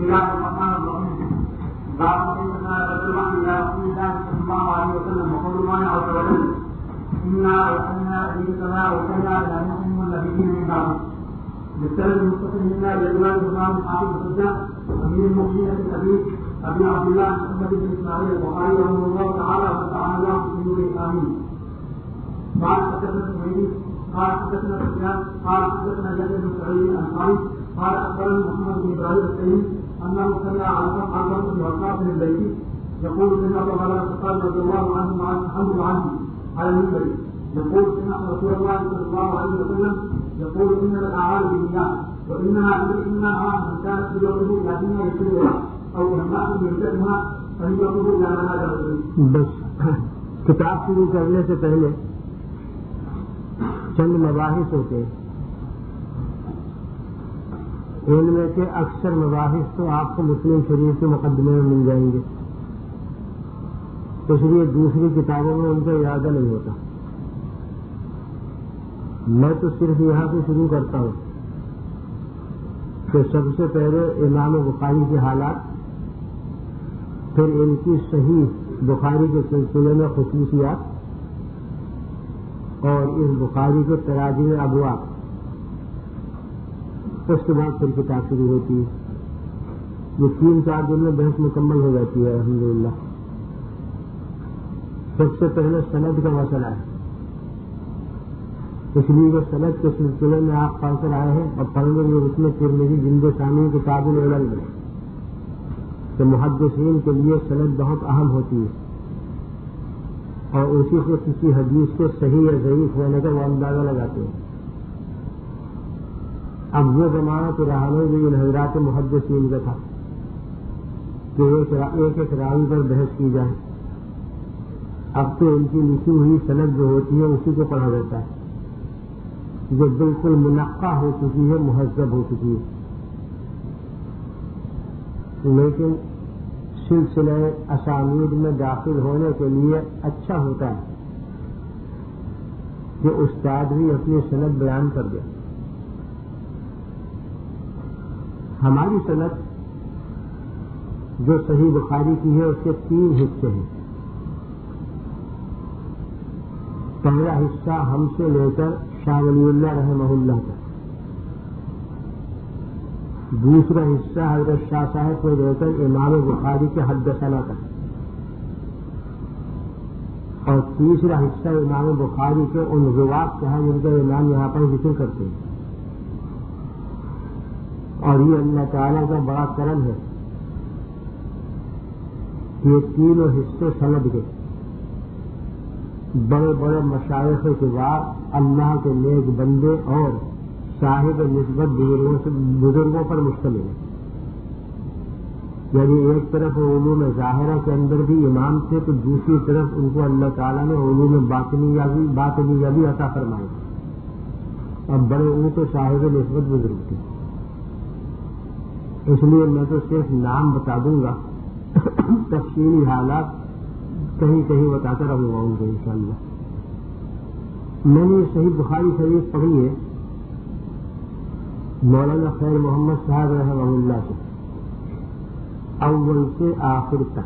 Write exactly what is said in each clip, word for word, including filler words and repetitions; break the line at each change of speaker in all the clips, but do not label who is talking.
الله الرحمن الرحيم. باب سيدنا رسول الله الى رسول الله صلى الله عليه وسلم وقول الله عز وجل انا ارسلنا اليك كما ارسلنا الى نوح والنبيين من بعده. بالسند المتصل منا لروايه الامام حافظ الحجه امير المؤمنين الكبير ابي عبد الله محمد بن اسماعيل البخاري رحمه الله تعالى وتعالى الله في نوره امين. قال حدثنا الزهري قال حدثنا سفيان قال حدثنا جابر بن سعيد الانصاري قال اخبرني محمد بن ابراهيم السليم انه سمع عن عمرو بن وقاص البيتي يقول سمعت عمر بن الخطاب رضي الله عنه مع الحمد عنه على المنبر يقول سمعت رسول الله صلى الله عليه وسلم يقول ان الاعمال بالنيات وانها انها من كانت هجرته الى دنيا يسرها او امراه يمسكها فهجرته الى ما هاجر اليه.
بس کتاب شروع کرنے سے پہلے چند مباحث ہوتے ہیں. ان میں سے اکثر مباحث تو آپ کو مسلم شریف کے مقدمے میں مل جائیں گے, اس لیے دوسری کتابوں میں ان کا ارادہ نہیں ہوتا. میں تو صرف یہاں سے شروع کرتا ہوں کہ سب سے پہلے امام بخاری کے حالات, پھر ان کی صحیح بخاری کے سلسلے میں خصوصیات, اور اس بخاری کے تراجم ابواب. اس کے بعد پھر کتاب شروع ہوتی ہے. یہ تین چار دن میں بحث مکمل ہو جاتی ہے الحمدللہ. سب سے پہلے سند کا مسئلہ ہے, اس لیے وہ سند کے سلسلے میں آپ پڑھ کر آئے ہیں اور پڑھیں گے اس میں ترمذی جلد ثانی کتاب العلل میں کہ محدثین کے لیے سند بہت اہم ہوتی ہے اور اسی سے کسی حدیث کے صحیح یا ضعیف ہونے کا وہ اندازہ لگاتے ہیں. اب وہ زمانہ تو رہا نہیں جو ان حضرات محدثین کا تھا کہ ایک ایک راوی پر بحث کی جائے. اب تو ان کی لکھی ہوئی سند جو ہوتی ہے اسی کو پڑھا جاتا ہے, جو بالکل منقع ہو چکی ہے, مہذب ہو چکی ہے. لیکن سلسلہ اسانید میں داخل ہونے کے لیے اچھا ہوتا ہے کہ استاد بھی اپنی سند بیان کر دے. ہماری سند جو صحیح بخاری کی ہے اس کے تین حصے ہیں. پہلا حصہ ہم سے لے کر شاہ ولی اللہ رحمہ اللہ تک, دوسرا حصہ حضرت شاہ صاحب کو لے کر امام بخاری کے حدثنا تک, اور تیسرا حصہ امام بخاری کے ان روات کا ہے جن کا امام یہاں پر ذکر کرتے ہیں. اور یہ اللہ تعالیٰ کا بڑا کرم ہے کہ یہ تینوں حصے سند کے بڑے بڑے مشائخ کے بعد اللہ کے نیک بندے اور صاحب نسبت بزرگوں پر مشتمل ہے. یعنی ایک طرف علوم ظاہرہ کے اندر بھی امام تھے تو دوسری طرف ان کو اللہ تعالیٰ نے علوم باطنیہ بھی باطنیہ بھی عطا فرمائے اور بڑے اونچے صاحب نسبت بزرگ تھے. اس لیے میں تو صرف نام بتا دوں گا, تفصیلی حالات کہیں کہیں بتاتا رہوں گا ان کو انشاءاللہ. میں نے صحیح بخاری شریف پڑھی ہے مولانا خیر محمد صاحب رحمہ اللہ سے, اول سے آخر تک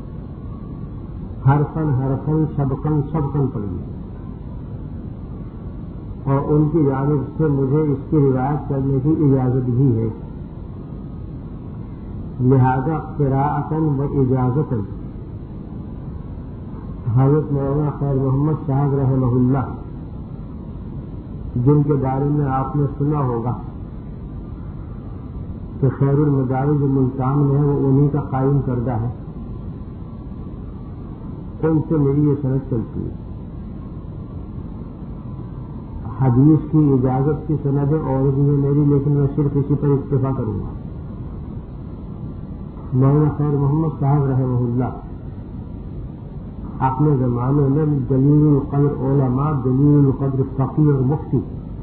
حرفن حرفن سبقن سبقن پڑھی, اور ان کی جانب سے مجھے اس کی روایت کرنے کی اجازت بھی ہے. لہذا قراءتن و اجازتن حضرت مولانا خیر محمد صاحب رحمہ اللہ, جن کے بارے میں آپ نے سنا ہوگا کہ خیر المدارج جو ملتان میں ہے وہ انہی کا قائم کردہ ہے, ان سے میری یہ سند چلتی ہے. حدیث کی اجازت کی سند اور بھی ہے میری, لیکن میں صرف اسی پر اکتفا کروں گا. مولانا خیر محمد صاحب رحمہ اللہ اپنے زمانے میں جلیل القدر علماء, جلیل القدر فقیر اور مفتی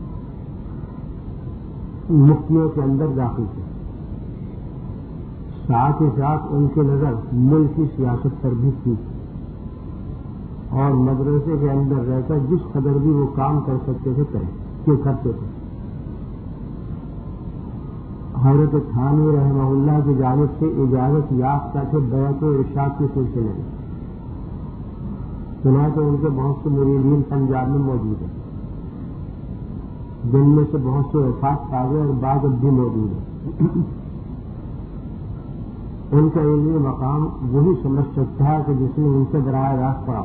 مفتیوں کے اندر داخل تھے. ساتھ ہی ساتھ ان کی نظر ملک کی سیاست پر بھی تھی, اور مدرسے کے اندر رہ کر جس قدر بھی وہ کام کر سکتے تھے کریں کیوں کرتے تھے. حضرت تھانوی رحمہ اللہ کی جانب سے اجازت یافتہ تھے بیعت و ارشاد کے سلسلے میں. سنا تو ان کے بہت سے مریدین پنجاب میں موجود ہیں، جن میں سے بہت سے وفات پا گئے اور بعض اب بھی موجود ہیں. ان کا علمی مقام وہی سمجھ سکتا ہے کہ جس نے ان سے براہ راست پڑھا،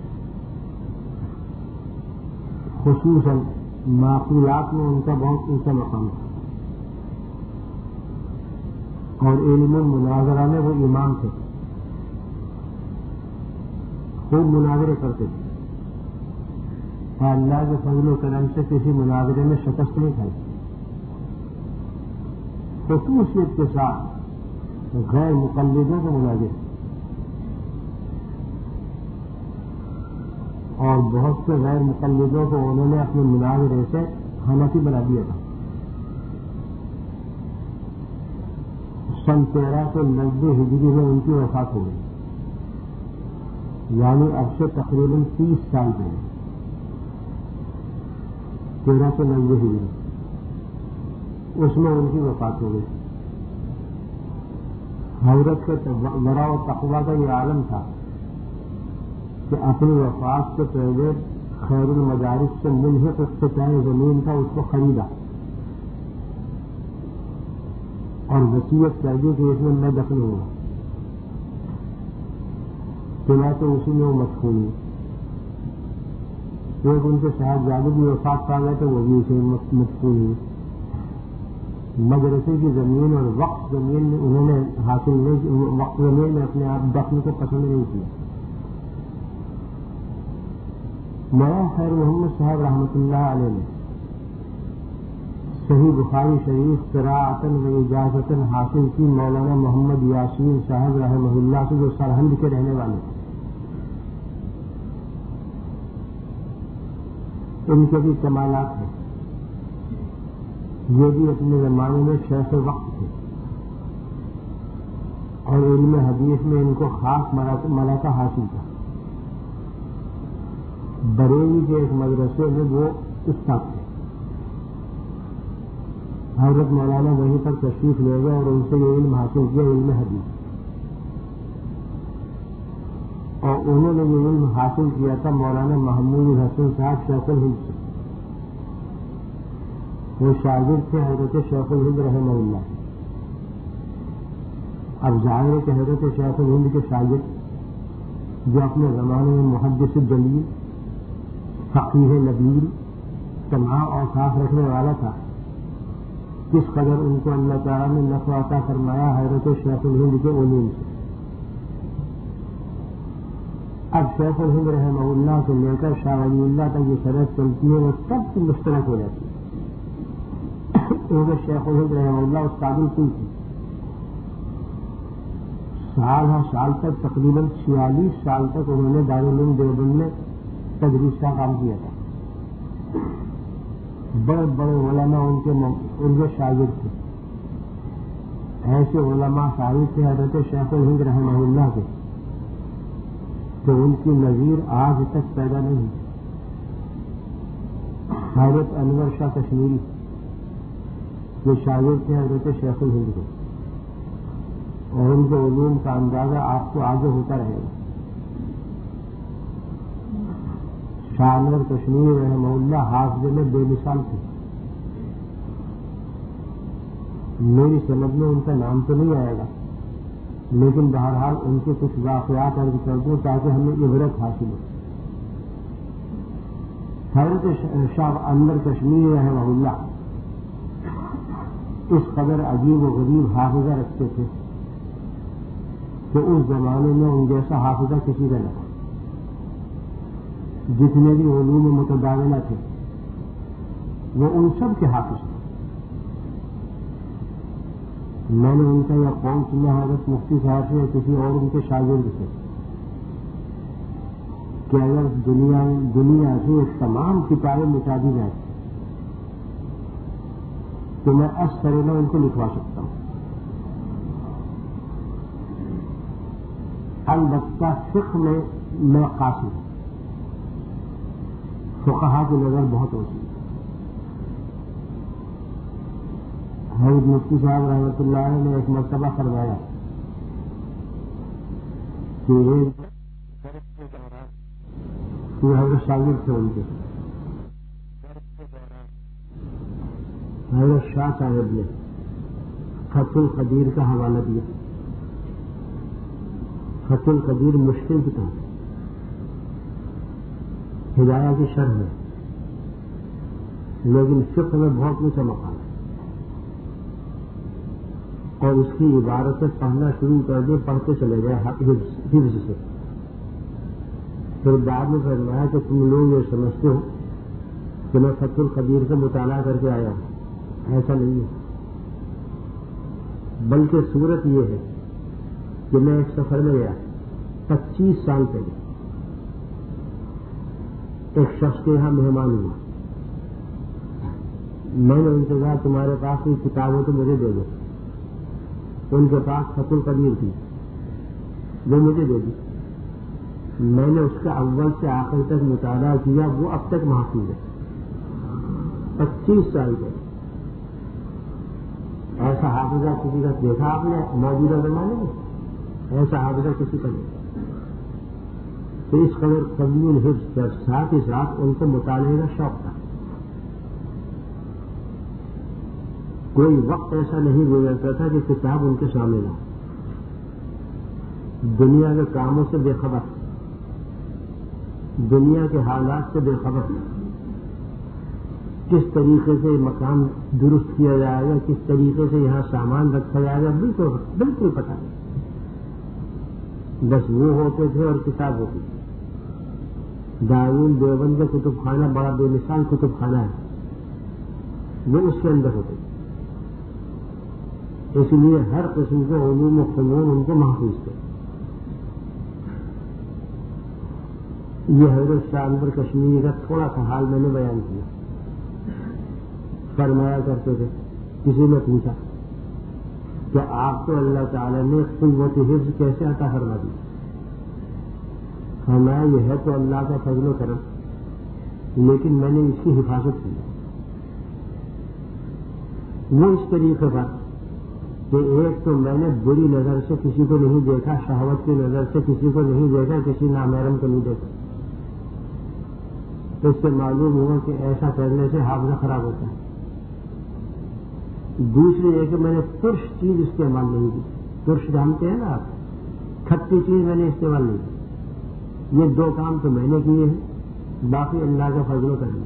خصوصاً معقولات میں ان کا بہت اونچا مقام تھا، اور علم مناظرہ میں وہ امام تھے، خوب مناظرے کرتے تھے، اور اللہ کے فضل و کرم سے کسی مناظرے میں شکست نہیں کھائی. خصوصیت کے ساتھ غیر مقلدوں کو مناظر، اور بہت سے غیر مقلدوں کو انہوں نے اپنے مناظرے سے حنفی بنا دیا تھا. سن تیرہ سو نبے ہجری میں ان کی وفات ہو گئی، یعنی اب سے تقریباً تیس سال پہلے، تیرہ سو نبے ہجری اس میں ان کی وفات ہو گئی. حضرت کے ورع و تقویٰ کا یہ عالم تھا کہ اپنی وفات سے پہلے خیر المدارس سے ملحق افتتاح زمین تھا، اس کو خریدا اور وصیت کر دی کہ اس میں میں دفن ہوں. چنانچہ اسی میں وہ مدفون ہوئی. ایک ان کے صاحبزادے بھی وفات پا گئے تو وہ بھی اسے مدفون ہوئی. مدرسے کی زمین اور وقف زمین میں انہوں نے حاصل نہیں، وقف زمین میں اپنے آپ دفن کو پسند نہیں کیا. مولانا خیر محمد صاحب رحمۃ اللہ علیہ نے صحیح بخاری شریف قراءتاً و اجازتاً حاصل کی مولانا محمد یاسین صاحب رحمہ اللہ سے، جو سرہند کے رہنے والے تھے. ان کے بھی کمالات ہیں. یہ بھی اپنے زمانے میں شیخ وقت تھے، اور علم حدیث میں ان کو خاص ملکہ حاصل تھا. بریلی کے ایک مدرسے میں وہ استاد تھے. حضرت مولانا وہیں پر تشریف لے گئے اور ان سے یہ علم حاصل کیا، علم حدیث. اور انہوں نے یہ علم حاصل کیا تھا مولانا محمود حسن صاحب شیخ الہند سے. وہ شاگرد تھے حضرت شیخ الہند رحمہ اللہ. اب ظاہر ہے کہ حضرت شیخ الہند کے شاگرد جو اپنے زمانے میں محدث جلیل، فقیہ نبیل، تمام اوصاف رکھنے والا تھا، کس قدر ان کو اللہ تعالیٰ نے نفع عطا فرمایا حضرت شیخ الہند کے علوم سے. اب شیخ الہند رحمہ اللہ سے لے کر شاہ ولی اللہ تک یہ سرحد چلتی ہے، وہ سب سے مشترک ہو جاتی ہے. کیونکہ شیخ الہند رحمہ اللہ اس قابل کی تھی. سال ہر سال تک تقریباً چھیالیس سال تک انہوں نے دارالعلوم دیوبند میں تدریس کا کام کیا تھا. بڑے بڑے علماء ان کے ان کے شاگرد تھے. ایسے علماء شاگرد تھے حضرت شیخ الہند رحمہ اللہ کے کہ ان کی نظیر آج تک پیدا نہیں. حضرت انور شاہ کشمیری یہ شاگرد تھے حضرت شیخ الہند کے، اور ان کے علوم کا اندازہ آپ کو آگے ہوتا رہے گا. شاہ انور کشمیری رحمہ اللہ حافظے میں بے مثال تھے. میری سمجھ میں ان کا نام تو نہیں آئے گا، لیکن بہرحال ان کے کچھ واقعات عرض کر دوں تاکہ ہمیں عبرت حاصل ہو. حضرت شاہ انور کشمیری رحمہ اللہ اس قدر عجیب و غریب حافظہ رکھتے تھے کہ اس زمانے میں ان جیسا حافظہ کسی کا نہ تھا. جتنے بھی علوم متداولہ تھے وہ ان سب کے حافظ تھے. میں نے ان کا یہ قول سنا حضرت مفتی صاحب سے کسی اور ان کے شاگرد سے کہ اگر دنیا دنیا سے تمام کتابیں مٹا دی جائیں تو میں اس طرح میں ان کو لکھوا سکتا ہوں. البتہ فقہ میں میں قاصر ہوں. فقہا کی نظر بہت ہوتی ہے. حضرت مفتی صاحب رحمۃ اللہ علیہ نے ایک مرتبہ فرمایا کہ یہ حضرت شاگرد تھے ان کے حضرت شاہ صاحب نے فتح القدیر کا حوالہ دیا. فتح القدیر مشکل کتاب ہدایہ کی شرح ہے لیکن فقہ میں بہت اونچا مقام ہے اور اس کی عبارتیں پڑھنا شروع کر دیں پڑھتے چلے گئے حفظ سے. پھر بعد میں فرمایا کہ تم لوگ یہ سمجھتے ہو کہ میں فتح القدیر کا مطالعہ کر کے آیا ہوں. ایسا نہیں ہے بلکہ صورت یہ ہے کہ میں ایک سفر میں گیا پچیس سال پہلے ایک شخص کے یہاں مہمان ہوا. میں نے ان سے کہا تمہارے پاس کوئی کتاب ہو تو مجھے دے دو. ان کے پاس فتح القدیر تھی وہ مجھے دے دی. میں نے اس کا اول سے آخر تک مطالعہ کیا وہ اب تک محفوظ ہے پچیس سال پہلے. ایسا حافظہ کسی کا دیکھا آپ نے موجودہ زمانے میں؟ ایسا حافظہ کسی کا نہیں. تو اس قدر قبول حفظ کے ساتھ ہی ساتھ ان کو مطالعے کا شوق تھا. کوئی وقت ایسا نہیں گزرتا تھا کہ کتاب ان کے سامنے نہ. دنیا کے کاموں سے بے خبر، دنیا کے حالات سے بے خبر، کس طریقے سے مکان درست کیا جائے گا، کس طریقے سے یہاں سامان رکھا جائے گا، بالکل بالکل پتہ نہیں. بس وہ ہوتے تھے اور کتاب ہوتی تھی. دارالعلوم دیوبند کا کتب خانہ بڑا بے مثال کتب خانہ ہے، وہ اس کے اندر ہوتے تھے. اس لیے ہر قسم کے علوم و فنون ان کو محفوظ تھے. یہ حضرت شاہ انور کشمیری کا تھوڑا سا حال میں نے بیان کیا. فرمایا کرتے تھے کسی نے پوچھا کہ آپ کو اللہ تعالی نے قوت حفظ کیسے عطا فرما دی؟ فرمایا یہ ہے تو اللہ کا فضل و کرم، لیکن میں نے اس کی حفاظت کی. وہ اس طریقے پر کہ ایک تو میں نے بری نظر سے کسی کو نہیں دیکھا، شہوت کی نظر سے کسی کو نہیں دیکھا، کسی نامحرم کو نہیں دیکھا. اس سے معلوم ہوا کہ ایسا کرنے سے حافظہ خراب ہوتا ہے. دوسری یہ کہ میں نے ترش چیز استعمال نہیں کی. ترش جانتے ہیں نا آپ، کھٹی چیز میں نے استعمال نہیں کی. یہ دو کام تو میں نے کیے ہیں، باقی اللہ کا فضل و کرم.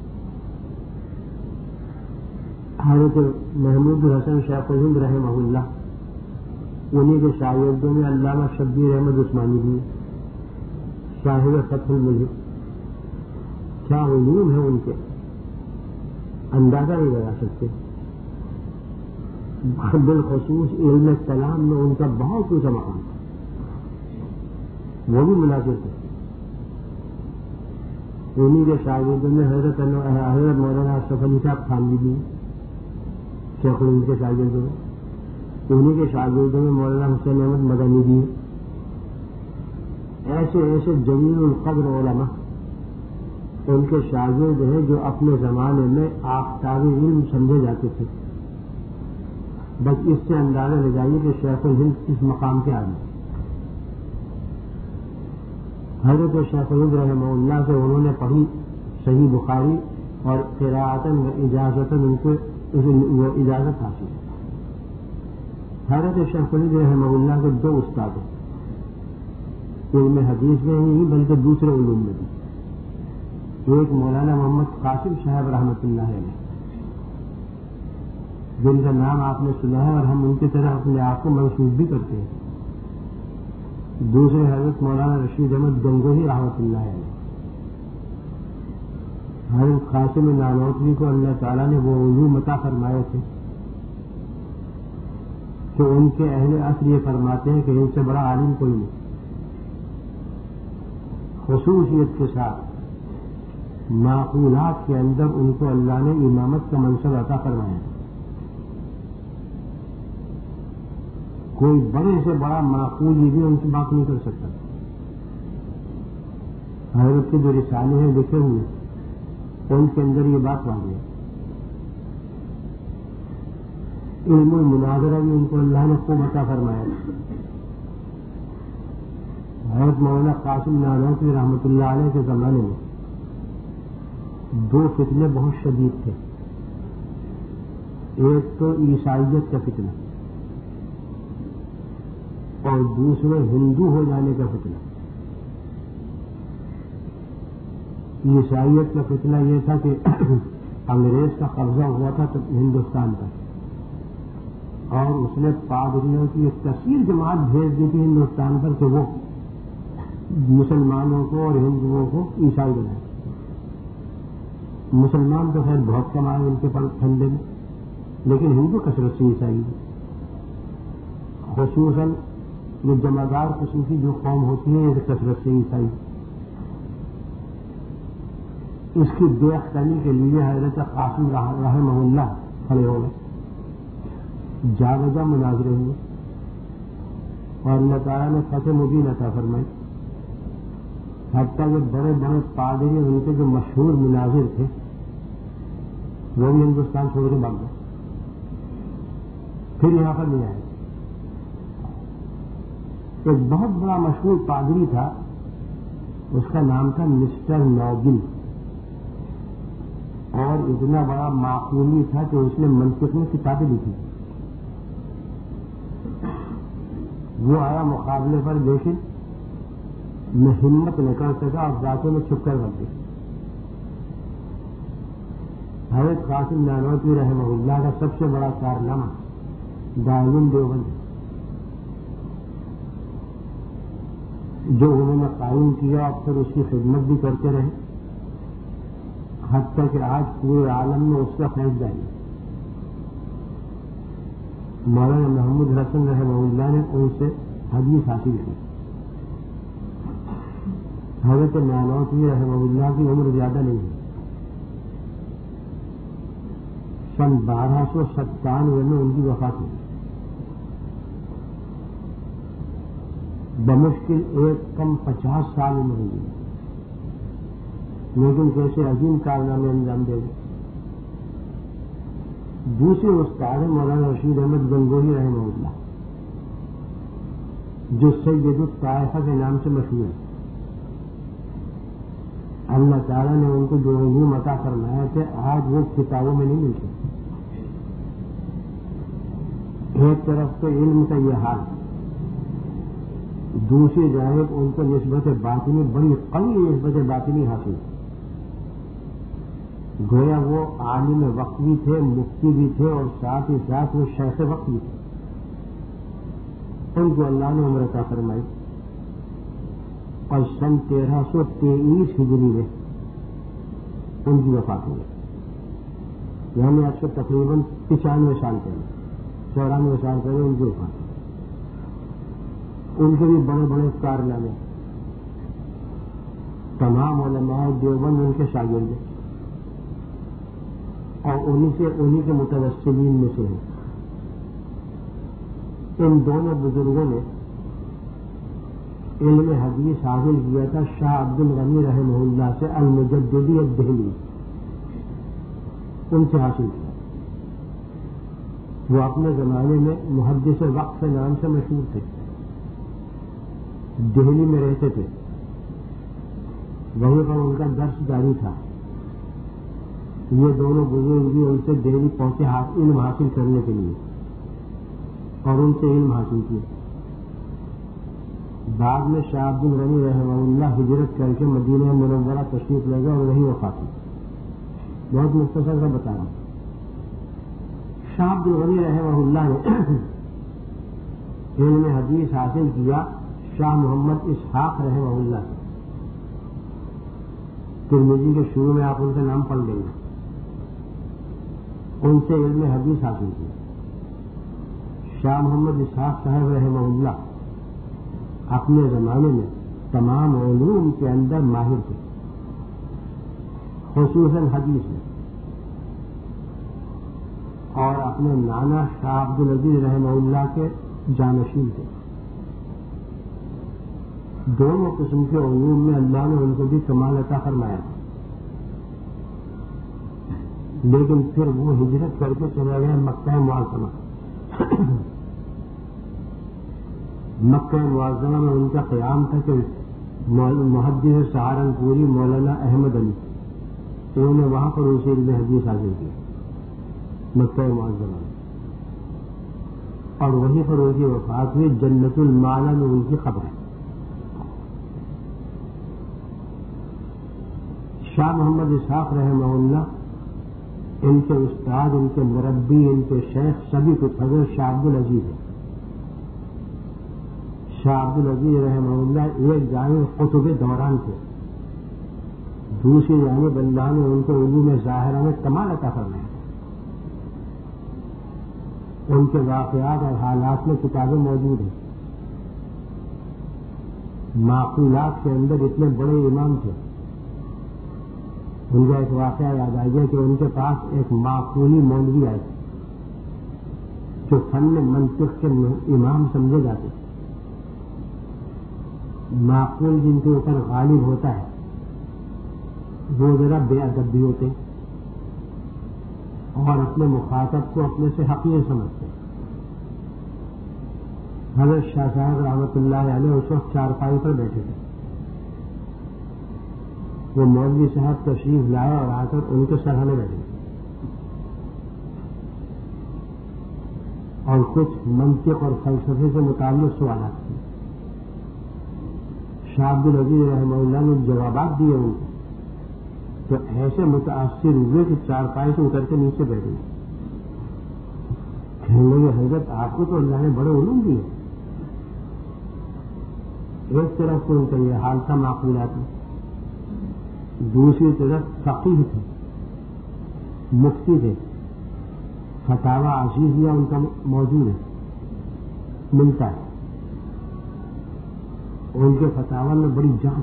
حضرت محمود الحسن شیخ الہند رحمہ اللہ انہیں کے شاگردوں میں علامہ شبیر احمد عثمانی بھی صاحب فتح الملک. کیا علوم ہے ان کے، اندازہ نہیں لگا سکتے. بالخصوص علم کلام میں ان کا بہت اونچا مقام تھا. وہ بھی ملازم تھے. انہیں کے شاگردوں میں حضرت حضرت مولانا اشرف علی صاحب خانوی بھی شیخ الہند کے شاگردوں میں. انہیں کے شاگردوں میں مولانا حسین احمد مدنی بھی. ایسے ایسے جلیل القدر علماء ان کے شاگرد ہیں جو اپنے زمانے میں آفتاب علم سمجھے جاتے تھے. بس اس سے اندازہ لگائیے کہ شیخ الہند کس مقام کے آدمی. حضرت شیخ الہند رحمہ اللہ سے انہوں نے پڑھی صحیح بخاری اور قراءتاً و اجازتاً ان کو وہ اجازت حاصل. حضرت شیخ الہند رحمہ اللہ کے دو استاد ہیں، علم حدیث میں ہی بلکہ دوسرے علوم میں بھی. ایک مولانا محمد قاسم صاحب رحمۃ اللہ علیہ جن کا نام آپ نے سنا ہے اور ہم ان کی طرح اپنے آپ کو منسوخ بھی کرتے ہیں. دوسرے حضرت مولانا رشید احمد گنگوہی رحمۃ اللہ علیہ. حضرت قاسم نانوتوی کو اللہ تعالیٰ نے وہ علوم عطا فرمائے تھے کہ ان کے اہل عصر یہ فرماتے ہیں کہ ان سے بڑا عالم کوئی نہیں. خصوصیت کے ساتھ معقولات کے اندر ان کو اللہ نے امامت کا منصب عطا فرمایا. کوئی بڑے سے بڑا معقول یہ بھی ان کی بات نہیں کر سکتا. حضرت کے جو رسالے ہیں لکھے ہوئے ان کے اندر یہ بات واضح ہے. علم المناظرہ بھی ان کو اللہ نے خوب عطا فرمایا. حضرت مولانا قاسم نانوتوی رحمۃ اللہ علیہ کے زمانے میں دو فتنے بہت شدید تھے. ایک تو عیسائیت کا فتنہ اور دوسرے ہندو ہو جانے کا فتنہ. عیسائیت کا فتنہ یہ تھا کہ انگریز کا قبضہ ہوا تھا ہندوستان پر اور اس نے پادریوں کی ایک کثیر جماعت بھیج دی تھی ہندوستان پر کہ وہ مسلمانوں کو اور ہندوؤں کو عیسائی بنائے. مسلمان تو خیر بہت کم آئے ان کے پھندے میں، لیکن ہندو کثرت سے عیسائی ہے. خصوصاً یہ جمعدار قسم کی جو قوم ہوتی ہے یہ کثرت سے عیسائی. اس کی بے اختری کے لیے حضرت قاسم رحمہ اللہ کھڑے ہو گئے، جا بجا مناظرے ہوئے اور اللہ تعالیٰ نے فتح مبین عطا فرمائی. حتیٰ کہ بڑے بڑے پادری ان کے جو مشہور مناظر تھے وہ بھی ہندوستان چھوڑ کے بھاگ گئے، پھر یہاں پر نہیں آئے. ایک بہت بڑا مشہور پادری تھا، اس کا نام تھا مسٹر نوبل، اور اتنا بڑا معقولی تھا کہ اس نے منطق میں کتابیں لکھی. وہ آیا مقابلے پر، لیکن میں ہمت نہ کر سکا اور راتوں میں چھپ کر رکھ دی. حضرت قاسم نانوتوی رحمہ اللہ کا سب سے بڑا کارنامہ دارالعلوم دیوبند جو انہوں نے قائم کیا اور پھر اس کی خدمت بھی کرتے رہے، حتیٰ کہ آج پورے عالم میں اس کا فیض جاری. مولانا محمود حسن رحمہ اللہ نے ان سے حدیث حاصل کی. حضرت نانوتوی رحمہ اللہ کی عمر زیادہ نہیں ہے، سن بارہ سو ستانوے میں ان کی وفات ہوئی. بمشکل ایک کم پچاس سال عمر ہوئی، لیکن کیسے عظیم کارنامے انجام دے گئے. دوسرے استاد مولانا رشید احمد گنگوہی رحمہ اللہ جو سید الطائفہ کے نام سے مشہور ہے. اللہ تعالیٰ نے ان کو جو علوم عطا فرمایا تھے آج وہ کتابوں میں نہیں ملتے. ایک طرف تو علم کا یہ حال، دوسری جانب ان کو نسبت باطنی بڑی قوی نسبت باطنی حاصل. گویا وہ عالم وقت بھی تھے، مفتی بھی تھے، اور ساتھ ہی ساتھ وہ شیخ وقت بھی تھے. ان کو اللہ نے عمر عطا فرمائی اور سن تیرہ سو تیئیس ہجری میں ان کی وفات ہوئی. یعنی آج سے تقریباً پچانوے سال پہلے، چورانوے سال پہلے ان کی وفات. ان کے بھی بڑے بڑے کارنامے. تمام علماء دیوبند ان کے شاگرد ہیں اور انہی سے انہی کے متوسلین میں سے ہیں. ان دونوں بزرگوں نے علم حدیث حاصل کیا تھا شاہ عبد الغنی رحمہ اللہ سے، المجددی الدہلی، ان سے حاصل کیا. وہ اپنے زمانے میں محدث وقت کے نام سے مشہور تھے، دہلی میں رہتے تھے، وہیں پر ان کا درس جاری تھا. یہ دونوں بزرگ بھی ان سے دہلی پہنچے علم حاصل کرنے کے لیے اور ان سے علم حاصل کیا. بعد میں شاہ عبد الغنی رحمہ اللہ ہجرت کر کے مدینہ منورہ تشریف لے گئے اور وہیں وفات ہوئی. بہت مختصر کا بتا رہا ہوں. شاہ عبد الغنی رحمہ اللہ نے علم حدیث حاصل کیا شاہ محمد اسحاق رحمہ اللہ سے. ترمذی کے شروع میں آپ ان کا نام پڑھ لیں گے. ان سے علم حدیث حاصل کیا. شاہ محمد اسحاق صاحب رحمہ اللہ اپنے زمانے میں تمام علوم کے اندر ماہر تھے، خصوصاً حدیث میں، اور اپنے نانا شاہ عبد العزیز رحمہ اللہ کے جانشین تھے. دونوں قسم کے علوم میں اللہ نے ان کو بھی کمال عطا فرمایا تھا. لیکن پھر وہ ہجرت کر کے چلے گئے مکہ معظمہ. مکہ معظمہ میں ان کا قیام تھا کہ محدث سہارنپوری مولانا احمد علی انہوں نے وہاں پر اسے علم حدیث حاصل کی مکہ معظمہ میں، اور وہیں پر ان کی وفات ہوئی. جنت المالا میں ان کی قبر ہے. شاہ محمد اسحاق رحمہ اللہ ان کے استاد، ان کے مربی، ان کے شیخ سبھی کچھ حضرت شاہ عبد العزیز ہے. شاہ عبد العزیز رحمہ اللہ ایک جانب قطب دوران تھے، دوسری جانب اللہ نے ان کو علوم ظاہرہ میں کمال عطا فرمایا. ان کے واقعات اور حالات میں کتابیں موجود ہیں. معقولات کے اندر اتنے بڑے امام تھے. ان کا ایک واقعہ یاد آ گیا کہ ان کے پاس ایک معقولی مولوی آئے تھے جو فن منطق کے امام سمجھے جاتے تھے. معقول جن کے اوپر غالب ہوتا ہے وہ ذرا بے ادب بھی ہوتے اور اپنے مخاطب کو اپنے سے حقیر سمجھتے. حضرت شاہ صاحب رحمۃ اللہ علیہ اس وقت چارپائی پر بیٹھے تھے. وہ مولوی صاحب تشریف لائے اور آ کر ان کے سرحنے بیٹھے اور کچھ منطق اور فلسفے سے متعلق سوالات کیے. شاہ عبد العزیز رحمہ اللہ نے جوابات دیے ان کو تو ایسے متاثر ہوئے کہ چارپائی سے اتر کے نیچے بیٹھے. کہنے لگے حضرت آپ کو تو اللہ نے بڑے علوم دیے. ایک طرف تو ان کا یہ حال تھا معقولات میں، دوسری طرف فقیہ تھے، مفتی تھے، فتاوی عزیزیہ ان کا موجود ہے، ملتا ہے. ان کے فتاوی میں بڑی جان،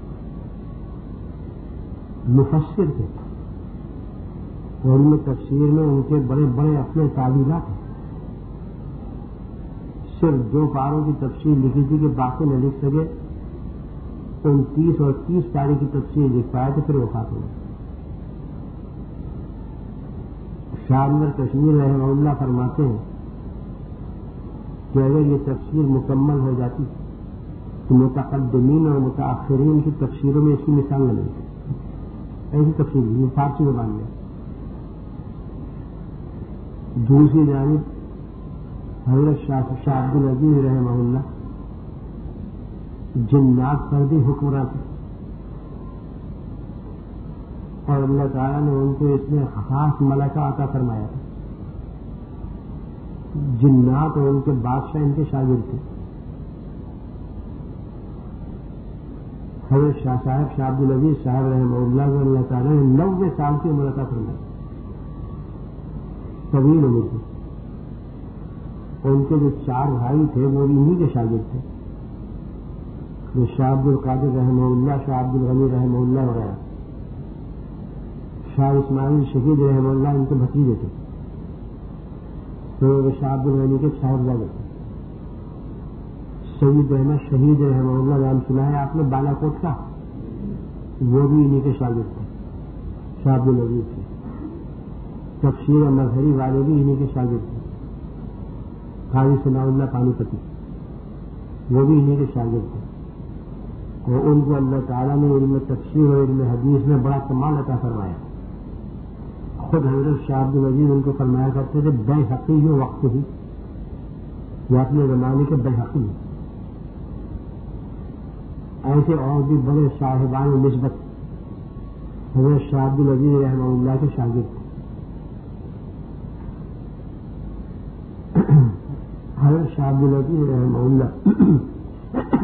مفسر تھے اور ان میں تفسیر میں ان کے بڑے بڑے اپنے تعویلات ہیں. صرف دو پاروں کی تفسیر لکھی تھی کہ باقی نہ لکھ سکے. انتیس اور تیس پارے کی تفسیر لکھ پائے تو پھر وفات ہو گئی. شاہ انور کشمیر رحمہ اللہ فرماتے ہیں کہ اگر یہ تفسیر مکمل ہو جاتی تو متقدمین اور متاخرین کی تفسیروں میں اس کی مثال نہ ملتی. ایسی تفسیر یہ فارسی زبان میں. دوسری جانب حضرت شاہ عبد العزیز رحمہ اللہ جنات پر بھی حکمراں تھے اور اللہ تعالیٰ نے ان کو اس میں خاص ملکہ عطا فرمایا تھا. جنات اور ان کے بادشاہ ان کے شاگرد تھے. حضرت شاہ صاحب شاہ عبد العزیز صاحب رحمہ اللہ کو اللہ تعالیٰ نے نوے سال کی عمر عطا فرمائی، طویل عمر تھی. ان کے جو چار بھائی تھے وہ بھی انہی کے شاگرد تھے، شاہ عبد القادر رحمہ اللہ، شاہ عبد الغنی رحمہ اللہ وغیرہ. شاہ اسماعیل شہید رحمہ اللہ ان کے بھتیجے تھے، تو شاہ عبد الغنی کے صاحبزادے تھے. سید احمد شہید رحمہ اللہ نام سنا ہے آپ نے بالا کوٹ کا، وہ بھی انہی کے شاگرد تھے، شاہ عبد العزیز تھے. تفسیر مظہری والے بھی انہی کے شاگرد تھے. قاضی ثناء اللہ پانی پتی وہ بھی انہی کے شاگرد تھے. اور ان کو اللہ تعالیٰ نے علم تفسیر اور علم حدیث میں بڑا کمال عطا فرمایا. خود حضرت شاہ عبد العزیز ان کو فرمایا کرتے تھے بے حقی ہو وقت ہی، یا اپنے زمانے کے بے حقی. ایسے اور بھی بڑے صاحبان نسبت حضرت شاہ عبد العزیز رحمہ اللہ کے شاگرد تھے. حضرت شاہ عبد العزیز رحمہ اللہ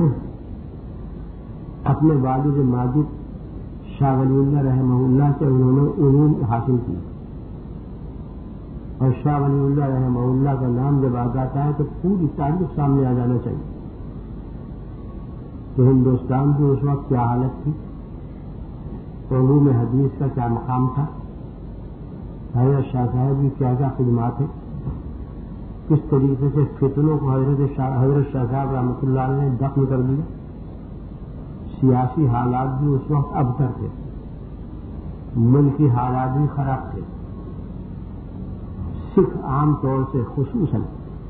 اپنے والد ماجد شاہ ولی اللہ رحمہ اللہ سے انہوں نے علوم حاصل کی. اور شاہ ولی اللہ رحمہ اللہ کا نام جب آ جاتا ہے تو پوری تاریخ سامنے آ جانا چاہیے کہ ہندوستان کی اس وقت کیا حالت تھی، علوم حدیث کا کیا مقام تھا، حضرت شاہ صاحب کی کیا کیا خدمات ہیں، کس طریقے سے فتنوں کو حضرت شاہ حضرت شاہ صاحب رحمۃ اللہ علیہ نے دفن کر دیا. سیاسی حالات بھی اس وقت ابتر تھے، ملکی حالات بھی خراب تھے. سکھ عام طور سے خصوصاً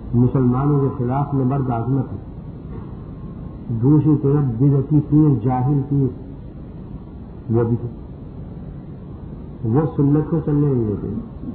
مسلمانوں کے خلاف نبرد عظمت ہے، دوسری طرف بدعتی پیر جاہل پیر وہ بھی تھے، وہ سنت کو چلنے نہیں دیتے۔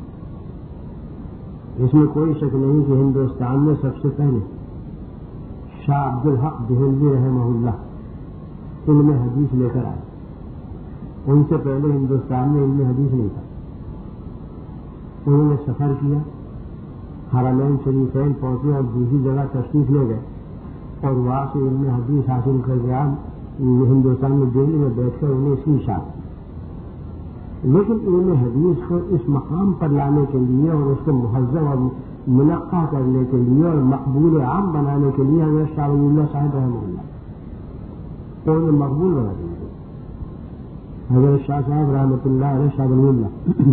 اس میں کوئی شک نہیں کہ ہندوستان میں سب سے پہلے شاہ عبد الحق دہلوی رحمہ اللہ علم حدیث لے کر آئے۔ ان سے پہلے ہندوستان میں علم حدیث نہیں تھا۔ انہوں نے سفر کیا، حرمین شریفین پہنچے اور دوسری جگہ تشریف لے گئے اور وہاں سے علم حدیث حاصل کر کے ہندوستان میں دہلی میں بیٹھ کر انہیں اسی شاہ، لیکن علم حدیث کو اس مقام پر لانے کے لیے اور اس کو مہذب اور منقع کرنے کے لیے اور مقبول عام بنانے کے لیے حضرت شاہ ولی اللہ صاحب رحمہ اللہ انہیں مقبول بنا دیں گے۔ حضرت شاہ صاحب رحمۃ اللہ علیہ شاہ ولی اللہ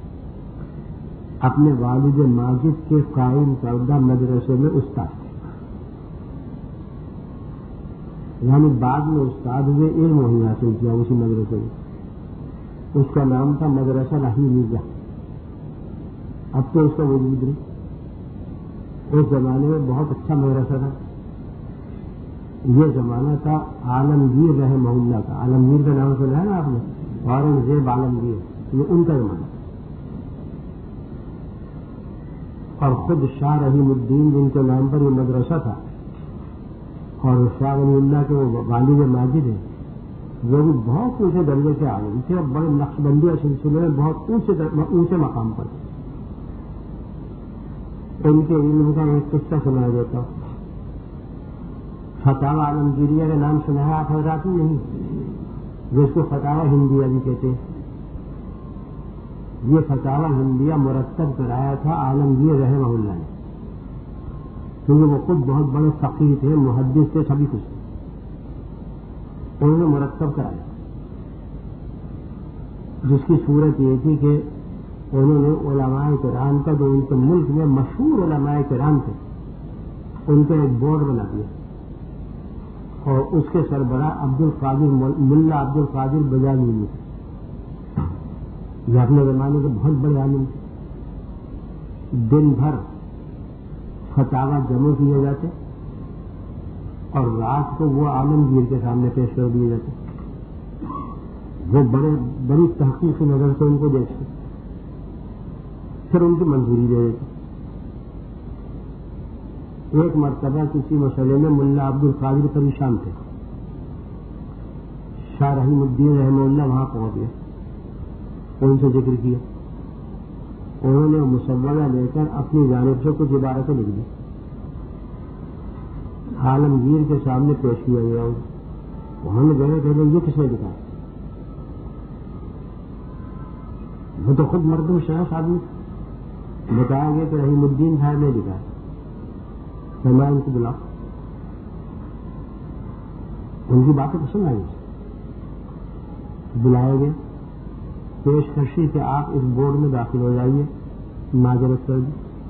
اپنے والد ماجد کے قائم کردہ مدرسے میں استاد تھے، یعنی بعد میں استاد ہوئے، علم وہی حاصل کیا اسی مدرسے میں۔ اس کا نام تھا مدرسہ رحیم مرزا، اب تو اس کا وجود نہیں، اس زمانے میں بہت اچھا مدرسہ تھا۔ یہ زمانہ تھا عالمگیر رحمہ اللہ کا، عالمگیر کا نام سنا ہے نا آپ نے، اورنگزیب عالمگیر، یہ ان کا زمانہ، اور خود شاہ رحیم الدین جن کے نام پر یہ مدرسہ تھا اور شاہ ولی اللہ کے وہ والد ماجد ہیں، وہ بھی بہت اونچے درجے کے عالم تھے اور بڑے نقشبندیہ سلسلے میں بہت اونچے اونچے مقام پر تھے۔ ان کے علم کا ایک قصہ سنایا دیتا ہوں۔ فتاوی عالمگیریہ کا نام سنا ہے آپ حضرات نہیں، جس کو فتاوی ہندیہ بھی کہتے ہیں۔ یہ فتاوی ہندیہ مرتب کرایا تھا عالمگیر رحمہ اللہ نے، کیونکہ وہ خود بہت بڑے فقیہ تھے، محدث تھے، سبھی کچھ تھے، انہوں نے مرتب کرایا، جس کی صورت یہ تھی کہ انہوں نے علماء کرام کا، جو ان کے ملک میں مشہور علماء کرام تھے، ان کا ایک بورڈ بنا دیا اور اس کے سربراہ عبد القادر ملا عبد القادر بجالی تھے۔ یہ اپنے زمانے کے بہت بڑے عالم تھے۔ دن بھر فتاوی جمع کیے جاتے اور رات کو وہ عالمگیر کے سامنے پیش کر دیے جاتے، وہ بڑے بڑی تحقیق کی نظر سے ان کو دیکھتے، پھر ان کی منظوری دے دیتے۔ ایک مرتبہ کسی مسئلے میں ملا عبد القادر پریشان تھے، شاہ رحیم الدین رحمہ اللہ وہاں پہنچ گئے، ان سے ذکر کیا، انہوں نے مسودہ لے کر اپنی جانب سے کچھ عبارتیں لکھ دی، عالمگیر کے سامنے پیش کیا گیا، وہاں نے جگہ پہلے یہ کس نے لکھا؟ وہ تو خود مردم شہر آدمی، بتایا گیا کہ رحیم الدین صاحب نے لکھا ہے، میں ان کو بلا، ان کی باتیں پسند آئی، بلائے گئے، پیشکشی کہ آپ اس بورڈ میں داخل ہو جائیے، معذرت کر دی،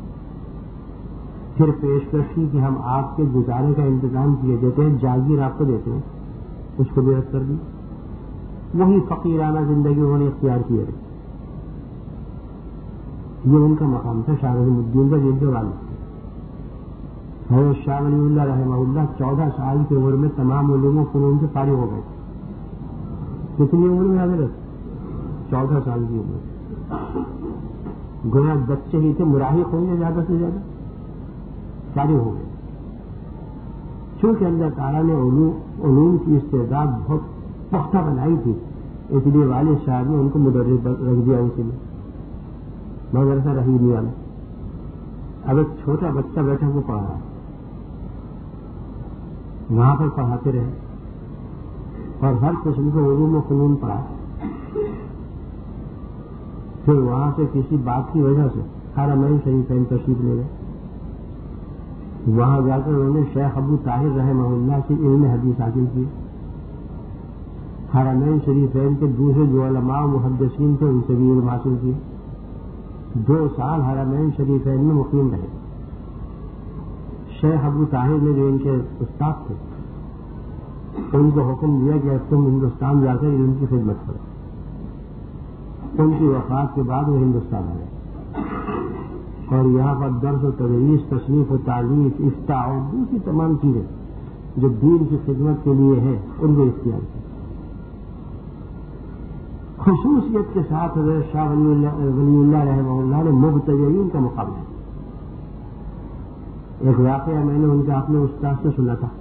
پھر پیشکشی کہ ہم آپ کے گزارے کا انتظام کیے دیتے ہیں، جاگیر آپ کو دیتے ہیں، اس کو بھی رد کر دی۔ وہی فقیرانہ زندگی انہوں نے اختیار کی ہے، یہ ان کا مقام تھا شاہ رحیم الدین کا، جن کے والد تھے حضرت شاہ ولی اللہ رحمہ اللہ۔ چودہ سال کی عمر میں تمام علوم و فنون سے فارغ ہو گئے، کتنی عمر میں حضرت؟ چودہ سال کی عمر، گویا بچے ہی تھے، مراحق ہوں گے زیادہ سے زیادہ، فارغ ہو گئے، چونکہ اللہ تعالیٰ نے علوم کی استعداد بہت پختہ بنائی تھی، اس لیے والد صاحب نے ان کو مدرس رکھ دیا اسی میں، مدرسہ رحیمیہ میں۔ اب ایک چھوٹا بچہ بیٹھا کو پڑھا رہا، وہاں پر پڑھاتے رہے اور ہر قسم کے علوم و فنون پڑھا، پھر وہاں سے کسی بات کی وجہ سے حرمین شریفین تشریف لے گئے، وہاں جا کر انہوں نے شیخ ابو طاہر رحمہ اللہ سے علم حدیث حاصل کی، حرمین شریفین کے دوسرے جو علماء محدثین تھے ان سے بھی علم حاصل کیے، دو سال حرمین شریفین میں مقیم رہے۔ شیخ ابو طاہر نے جو ان کے استاد تھے ان کو حکم دیا کہ تم ہندوستان جا کر علم کی خدمت کرو، ان کی وفات کے بعد وہ ہندوستان آئے، اور یہاں پر درس و تدریس، تصنیف و تعلیف، افتاء اور دوسری تمام چیزیں جو دین کی خدمت کے لیے ہیں ان کو اختیار کی. خصوصیت کے ساتھ حضرت شاہ ولی اللہ ولی اللہ رحمہ اللہ نے مبتدئین کا مقابلہ. ایک واقعہ میں نے ان کا اپنے استاد سے سنا تھا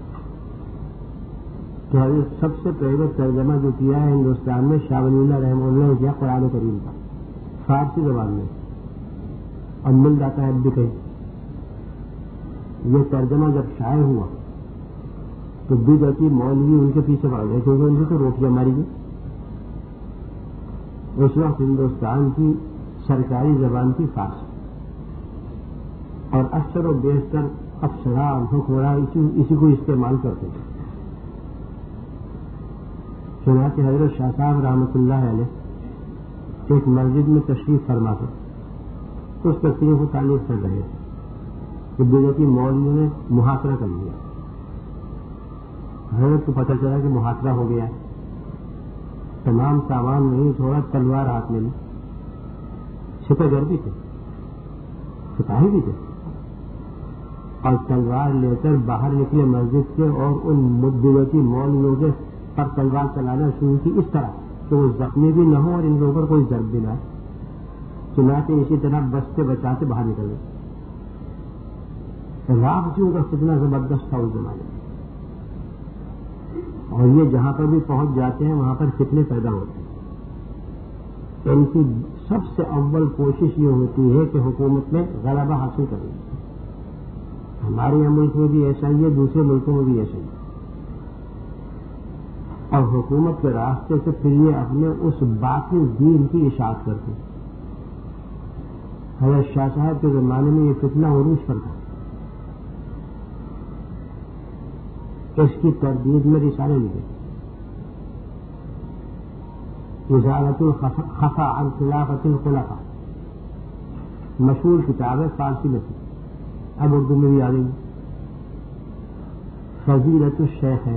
کہ حضرت سب سے پہلے ترجمہ جو کیا ہے ہندوستان میں شاہ ولی اللہ رحمہ اللہ نے کیا قرآن کریم کا فارسی زبان میں، اور مل جاتا ہے اب بھی کہیں. یہ ترجمہ جب شائع ہوا تو بدعتی مولوی ان کے پیچھے پڑ گئے کیونکہ ان سے تو روٹیاں ماری گئی. اس وقت ہندوستان کی سرکاری زبان تھی فارسی، اور اکثر و بیشتر افسران حکمراں اسی, اسی کو استعمال کرتے تھے. چنانچہ حضرت شاہ صاحب رحمۃ اللہ علیہ ایک مسجد میں تشریف فرما تھے. اس تشریف و تعلیف کر رہے تھے کہ بدعتی مولویوں نے محاصرہ کر لیا. حضرت کو پتہ چلا کہ محاصرہ ہو گیا. تمام سامان نہیں چھوڑا، تلوار ہاتھ میں لی. سپہ گر بھی تھے، سپاہی بھی تھے، اور تلوار لے کر باہر نکلے مسجد سے اور ان بدعتی مولویوں کے پر تلوار چلانا شروع کی اس طرح کہ وہ زخمی بھی نہ ہو اور ان کے اوپر کوئی ضرب بھی نہ آئے. چنانچہ اسی طرح بچتے بچاتے باہر نکل گئے. رافضیوں کا فتنہ زبردست تھا اس زمانے میں، اور یہ جہاں پر بھی پہنچ جاتے ہیں وہاں پر فتنے پیدا ہوتے ہیں. ان کی سب سے اول کوشش یہ ہوتی ہے کہ حکومت میں غلبہ حاصل کریں. ہمارے یہاں ملک میں بھی ایسا ہی ہے، دوسرے ملکوں میں بھی ایسا ہی ہے. اور حکومت کے راستے سے پھر یہ اپنے اس باطل دین کی اشاعت کرتے ہیں. حضرت شاہ صاحب کے زمانے میں یہ فتنہ عروج پر تھا. اس کی تردید میں رسالے لکھے. ازالۃ الخفا عن خلافۃ الخلفاء مشہور کتاب ہے، فارسی میں تھی، اب اردو میں بھی آ گئی. فضیلۃ الشیخین،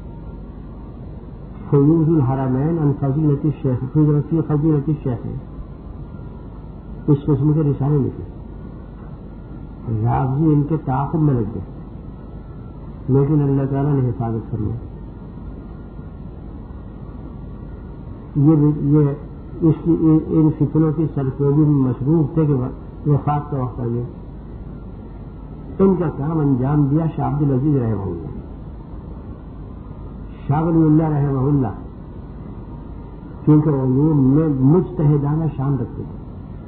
فیوض الحرمین عن فضیلۃ الشیخ، فضیلۃ الشیخین، اس قسم کے رسالے لکھے. رافضی ان کے تعاقب میں لگ گئے، لیکن اللہ تعالیٰ نے حفاظت کرنا. یہ اس کی ان فتنوں کی سرکوبی میں مصروف تھے کہ وفات کا وقت آ گیا. ان کا کام انجام دیا شاہ عبد العزیز رحمہ اللہ. شاہ ولی اللہ رحمہ اللہ کیونکہ علوم میں مجتہدانہ شان رکھتے تھے،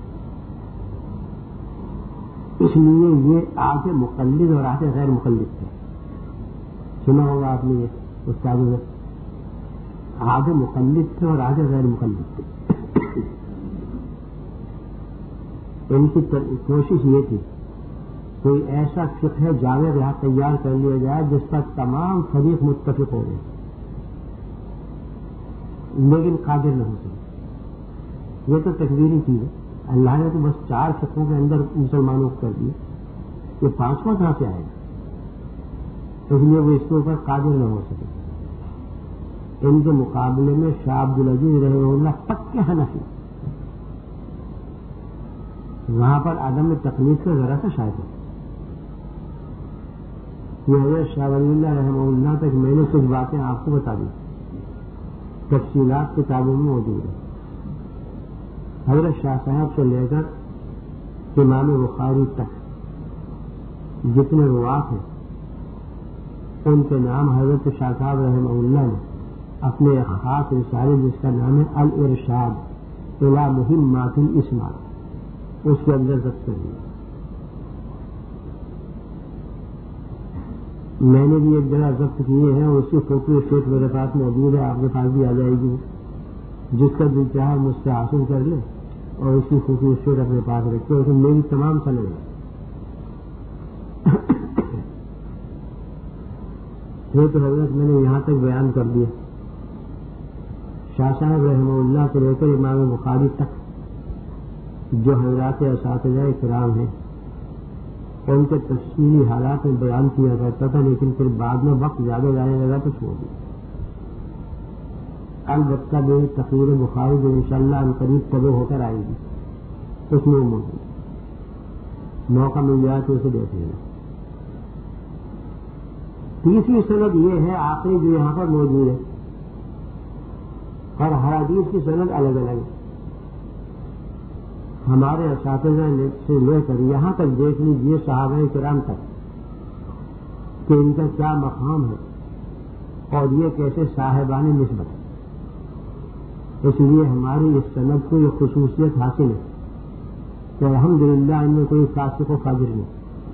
اس لیے یہ آدھے مقلد اور آدھے غیر مقلد تھے. سنا ہوگا آپ نے یہ استادوں نے، آدھے مقلد تھے اور آدھے غیر مقلد تھے. ان کی کوشش یہ تھی کوئی ایسا فقہ جامع یہاں تیار کر لیا جائے جس پر تمام فریق متفق ہو گئے، لیکن قادر نہ ہو سکے. یہ تو تکوینی چیز ہے. اللہ نے تو بس چار فقہوں کے اندر مسلمانوں کو کر دیا، یہ پانچواں کہاں سے آئے گا؟ اس لیے وہ اس کے اوپر قادر نہ ہو سکے. ان کے مقابلے میں شاہ عبد العزیز رحمہ اللہ پکے حنفی، وہاں پر عدم تقلید کا ذرا سا شاید ہے. یہ حضرت شاہ ولی اللہ رحمہ اللہ تک میں نے کچھ باتیں آپ کو بتا دی، تفصیلات کتابوں میں موجود ہے. حضرت شاہ صاحب سے لے کر امام بخاری تک جتنے روات ہیں ان کے نام حضرت شاہ صاحب رحمہ اللہ نے اپنے ایک خاص رسالے جس کا نام ہے الارشاد الی مہمات الاسلام اس کے اندر ضبط کر دیا. میں نے بھی ایک جگہ ضبط کیے ہیں اور اس کی فوٹو اسٹیٹ میرے پاس موجود ہے، آپ کے پاس بھی آ جائے گی. جس کا دل چاہے مجھ سے حاصل کر لے اور اس کی فوٹو اسٹیٹ اپنے پاس رکھے. اس میں میری تمام سند ہے. یہ تو حضرت میں نے یہاں تک بیان کر دیا. شاہ صاحب رحمہ اللہ سے لے کر امام بخاری تک جو حضرات اساتذہ کرام ہیں ان کے تفصیلی حالات میں بیان کیا کرتا تھا، لیکن پھر بعد میں وقت زیادہ جانے لگا تو چھوڑ دیا. البتہ میری تقریر بخاری جو انشاءاللہ عنقریب طبع ہو کر آئے گی اس میں موجود. موقع مل جائے تو اسے دیکھ لینا. تیسری سند یہ ہے آخری جو یہاں پر موجود ہے، اور ہر حدیث کی سند الگ الگ ہے. ہمارے اساتذہ سے لے کر یہاں تک دیکھ لیجیے صحابہ کرام تک کہ ان کا کیا مقام ہے اور یہ کیسے صاحبان نسبت ہے. اس لیے ہماری اس سند کو یہ خصوصیت حاصل ہے کہ الحمدللہ ان میں کوئی فاسق و فاجر نہیں.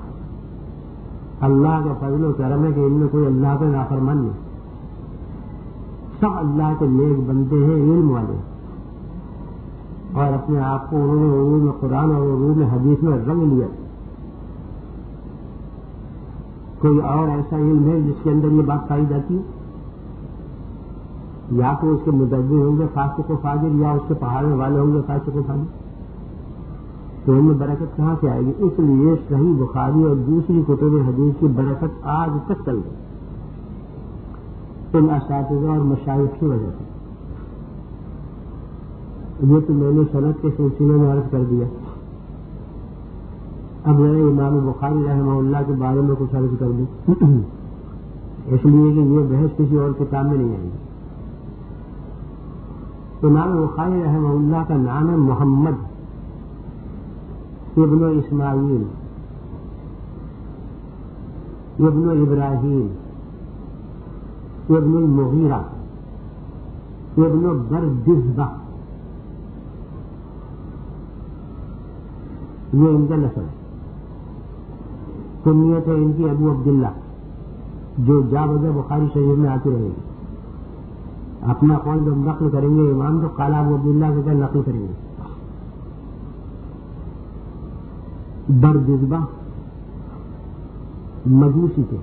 اللہ کا فضل و کرم ہے کہ ان میں کوئی اللہ کا نافرمان نہیں. سب اللہ کے نیک بندے ہیں، علم والے، اور اپنے آپ کو انہوں نے علوم قرآن اور علوم حدیث میں رنگ لیا. کوئی اور ایسا علم ہے جس کے اندر یہ بات پائی جاتی ہے؟ یا تو اس کے مدبر ہوں گے فاسق و فاجر، یا اس کے پہاڑنے والے ہوں گے فاسق و فاجر. تو ان میں برکت کہاں سے آئے گی؟ اس لیے صحیح بخاری اور دوسری کتب حدیث کی برکت آج تک چل گئی ان اساتذہ اور مشائخ کی وجہ سے. یہ تو میں نے سند کے سلسلے میں عرض کر دیا. اب میں امام بخاری رحمہ اللہ کے بارے میں کچھ عرض کر دوں، اس لیے کہ یہ بحث کسی اور کتاب میں نہیں آئے گی. امام بخاری رحمہ اللہ کا نام ہے محمد ابن اسماعیل ابن ابراہیم ابن المغیرہ ابن بردزبہ، یہ ان کا نسل ہے. کنیت ہے ان کی ابو عبداللہ، جو جا بجا بخاری شریف میں آتی رہے گی. اپنا قول جب نقل کریں گے امام تو قال ابو عبداللہ سے کیا نقل کریں گے. بردزبہ مجوسی تھے،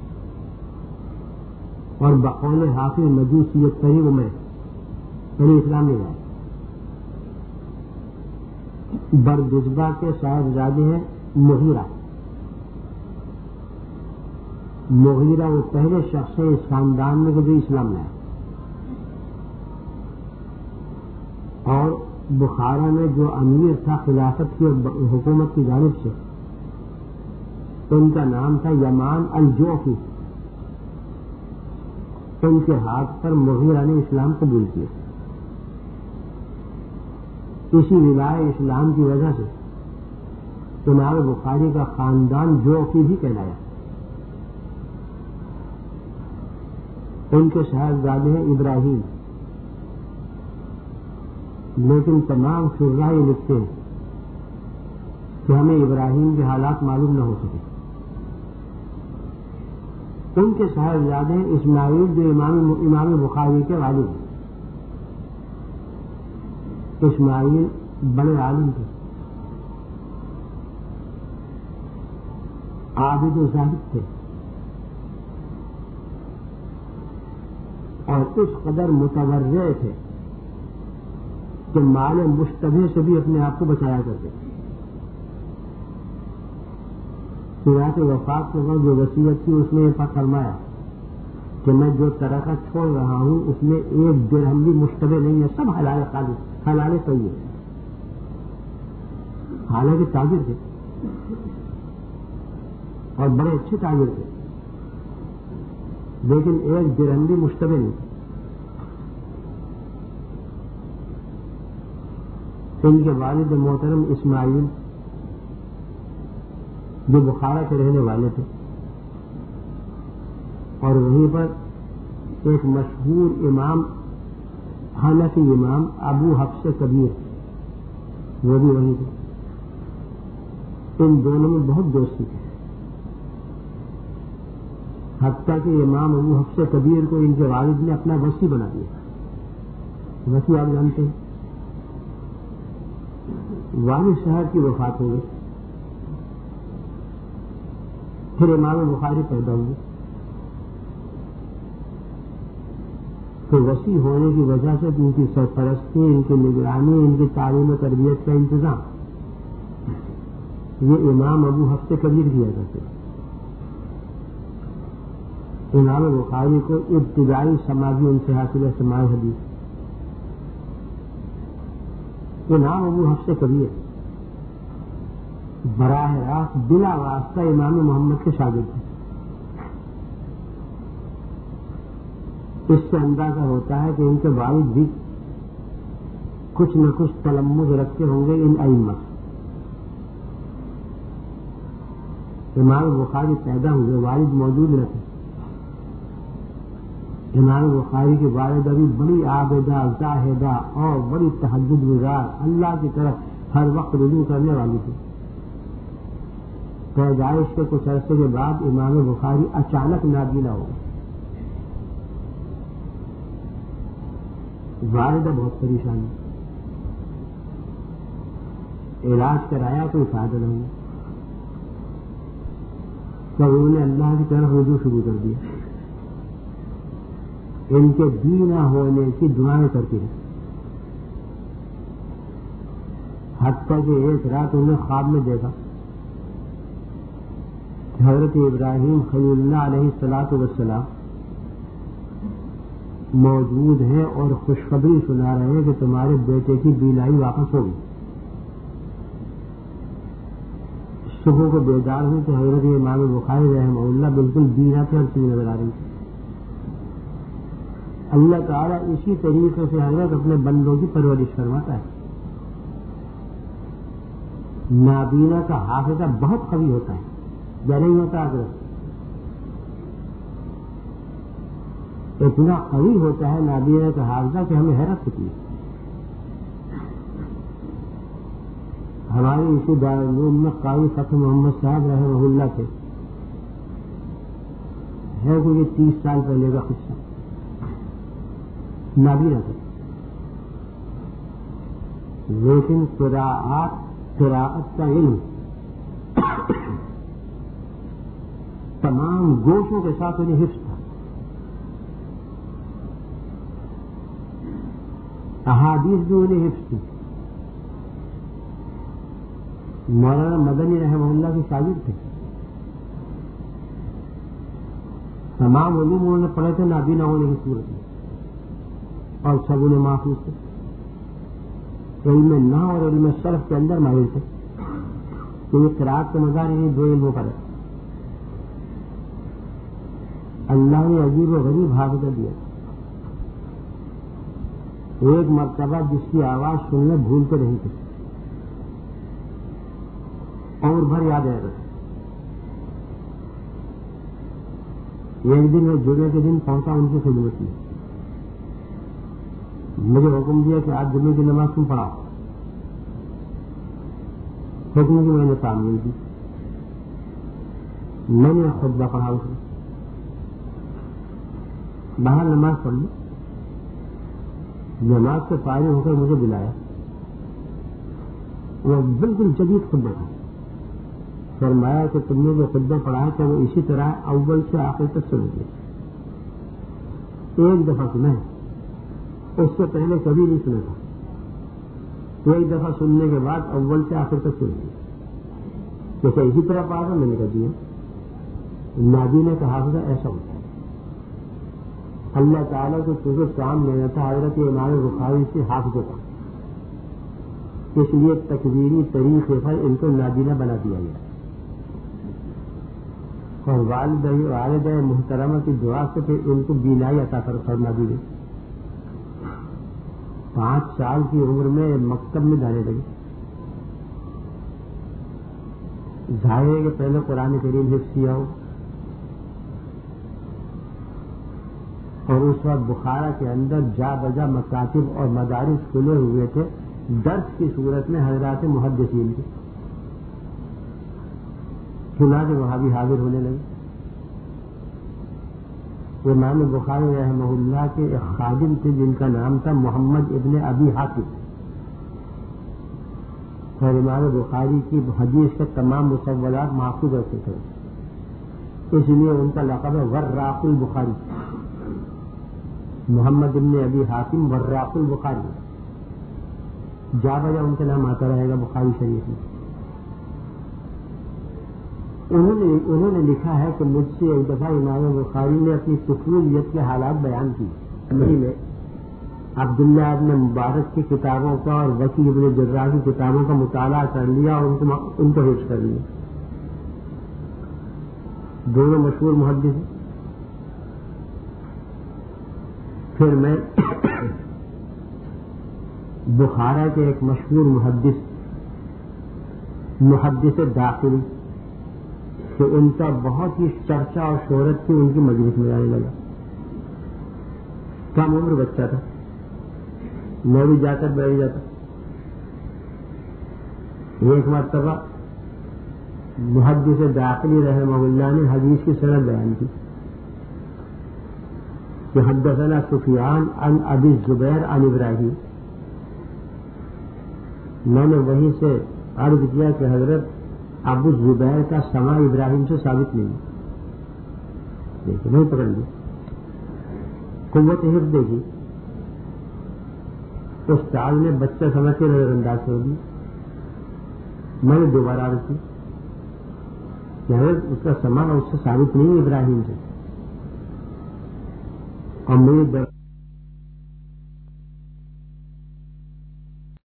اور بقول حافظ مجوسیت پر ہی وہ میں یعنی اسلام میں آئے. بردزبہ کے صاحبزادے ہیں مغیرہ. مغیرہ وہ پہلے شخص ہے اس خاندان میں جو اسلام میں آئے، اور بخارا میں جو امیر تھا خلافت کی حکومت کی جانب سے ان کا نام تھا یمان الجوفی. ان کے ہاتھ پر مغیرہ نے اسلام قبول کیا. اسی ولایت اسلام کی وجہ سے امام بخاری کا خاندان جوفی بھی کہلایا. ان کے صاحبزادے ہیں ابراہیم، لیکن تمام شراح یہ لکھتے ہیں کہ ہمیں ابراہیم کے حالات معلوم نہ ہو سکے. ان کے صاحبزادے ہیں اسماعیل جو امام امام بخاری کے والد ہیں. اسماعیل بڑے عالم تھے، عابد و زاہد تھے، اور اس قدر متورع تھے کہ مال مشتبہ سے بھی اپنے آپ کو بچایا کرتے. سورات وفات کے وقت جو وصیت کی اس نے یہ فرمایا کہ میں جو ترکہ چھوڑ رہا ہوں اس میں ایک درہم بھی مشتبہ نہیں ہے، سب حلال قابل حلال صحیح ہے. حالانکہ تاجر تھے اور بڑے اچھے تاجر تھے، لیکن ایک درہم بھی مشتبہ نہیں. ان کے والد محترم اسماعیل جو بخارا کے رہنے والے تھے، اور وہیں پر ایک مشہور امام حنفی امام ابو حفص کبیر وہ بھی وہیں تھے. ان دونوں میں بہت دوستی تھی، حتیٰ کہ امام ابو حفص کبیر کو ان کے والد نے اپنا وصی بنا دیا. وصی آپ جانتے ہیں، والد صاحب کی وفات ہو گئی، پھر امام بخاری پیدا ہوئے، تو وسیع ہونے کی وجہ سے ان کی سرپرستی، ان کی نگرانی، ان کی تعلیم و تربیت کا انتظام یہ امام ابو حفص کبیر کیا کرتے. امام بخاری کو ابتدائی سماجی ان سے حاصل ہے سماع حدیث. امام ابو حفص کبیر براہ راست بلا واسطہ امام محمد کے شاگرد تھے. اس سے اندازہ ہوتا ہے کہ ان کے والد بھی کچھ نہ کچھ تلمذ رکھتے ہوں گے ان ائمہ. امام بخاری پیدا ہوئے، والد موجود نہ تھے. امام بخاری کی والدہ بھی بڑی عابدہ زاہدہ اور بڑی تہجد گزار، اللہ کی طرف ہر وقت رجوع کرنے والی تھی. پیدائش کے کچھ عرصے کے بعد امام بخاری اچانک نابینا ہو گئے. والدہ بہت پریشان ہے، علاج کرایا کوئی فائدہ نہ ہوا، تو انہوں نے اللہ کی طرف رجوع شروع کر دیا. ان کے بھی نہ ہونے کی دعائیں کرتی رہی، حتیٰ کہ ایک رات انہوں نے خواب میں دیکھا کہ حضرت ابراہیم خلیل اللہ علیہ الصلاۃ والسلام موجود ہیں اور خوشخبری سنا رہے ہیں کہ تمہارے بیٹے کی بینائی واپس ہوگی. صبح کو بیدار ہوئی تو حضرت امام بخاری رحمہ اللہ بالکل بینا تھے اور چیز نظر آ رہی تھی. اللہ تعالیٰ اسی طریقے سے حضرت اپنے بندوں کی پرورش فرماتا ہے. نابینا کا حافظہ بہت قوی ہوتا ہے یا نہیں ہوتا؟ حضرت اتنا قوی ہوتا ہے نابینا کا حافظہ کہ ہمیں حیرت ہوتی ہے. ہمارے اسی دارالعلوم میں قاری فتح محمد صاحب رحمہ اللہ تھے، ہے کوئی تیس سال پہلے کا قصہ. نابینا تھے لیکن قراءات قراءت کا علم تمام گوشوں کے ساتھ انہیں حفظ تھا. احادیث بھی انہیں حفظ تھی. مولانا مدنی رحمہ اللہ کے شاگرد تھے. تمام علوم انہوں نے پڑھے تھے نابینا ہونے کی صورت میں، اور سب انہیں محفوظ تھے. علم نحو اور علم صرف کے اندر ماہر تھے. تو یہ قرات کا مزار انہیں دو علموں پر ہے. اللہ نے عجیب و غریب حافظہ دیا. ایک مرتبہ جس کی آواز سننے بھولتے نہیں تھے اور بھر یاد آئے رہے. ایک دن میں جمعے کے دن پہنچا ان کی خدمت میں. مجھے حکم دیا کہ آج جمعے کی نماز تم پڑھاؤ. حکم کی میں نے تعمیل دی. میں نے خطبہ پڑھا اس میں باہر نماز پڑھ لی. نماز سے فارغ ہو کر مجھے بلایا. وہ بالکل جدید خطبہ تھا. فرمایا کہ تم نے جو خطبہ پڑھا ہے تو وہ اسی طرح اول سے آخر تک سن گیا. ایک دفعہ سنا ہے، اس سے پہلے کبھی نہیں سنا تھا. ایک دفعہ سننے کے بعد اول سے آخر تک سن گیا. جیسے اسی طرح پڑھا تھا میں نے کہا دیا. نابینا کا حافظہ ایسا ہوتا ہے. اللہ تعالیٰ کو تجھے کام لینا تھا حضرت امام بخاری سے حافظ کا، اس لیے تکوینی طریقے پر ان کو نابینا بنا دیا گیا. اور والدہ والدہ محترمہ کی دعا سے پھر ان کو بینائی عطا فرما دی گئی. پانچ سال کی عمر میں مکتب میں جانے لگے. ظاہر ہے کہ پہلے قرآن کریم حفظ کیا ہو، اور اس وقت بخارا کے اندر جا بجا مکاتب اور مدارس کھلے ہوئے تھے درس کی صورت میں حضرات محدثین کی. چنانچہ وہاں بھی حاضر ہونے لگے. امام بخاری رحمہ اللہ کے ایک خادم تھے جن کا نام تھا محمد ابن ابی حاتم، اور امام بخاری کی حدیث کے تمام مصولات محفوظ رکھتے تھے. اس لیے ان کا لقب ہے وراق البخاری. محمد ابن ابی حاتم وراق البخاری. جا بجا ان کا نام آتا رہے گا بخاری شریف میں. انہوں نے انہوں نے لکھا ہے کہ مجھ سے ایک دفعہ امام بخاری نے اپنی طفولیت کے حالات بیان کی. میں عبداللہ ابن مبارک کی کتابوں کا اور وکی ابن جراح کی کتابوں کا مطالعہ کر لیا اور ان کو ان کو حفظ کر لیا. دونوں مشہور محدث ہیں. پھر میں بخارا کے ایک مشہور محدث محدث داخلی کہ ان کا بہت ہی چرچا اور شہرت تھی، ان کی مجلس میں آنے لگا. کم عمر بچہ تھا، میں بھی جا کر بیٹھ جاتا. ایک مرتبہ محدث داخلی رحمہ اللہ نے حدیث کی سند بیان کی کہ حدثنا سفیان عن ابی الزبیر عن ابراہیم. میں نے وہیں سے عرض کیا کہ حضرت ابو الزبیر کا سماع ابراہیم سے ثابت نہیں، دیکھیں نہیں پکڑ لی. قوت حفظ دیکھی، استاد نے بچہ سمجھ کے نظر انداز کر دی. میں نے دوبارہ عرض کی کہ حضرت اس کا سماع اس سے ثابت نہیں ابراہیم سے، اور میری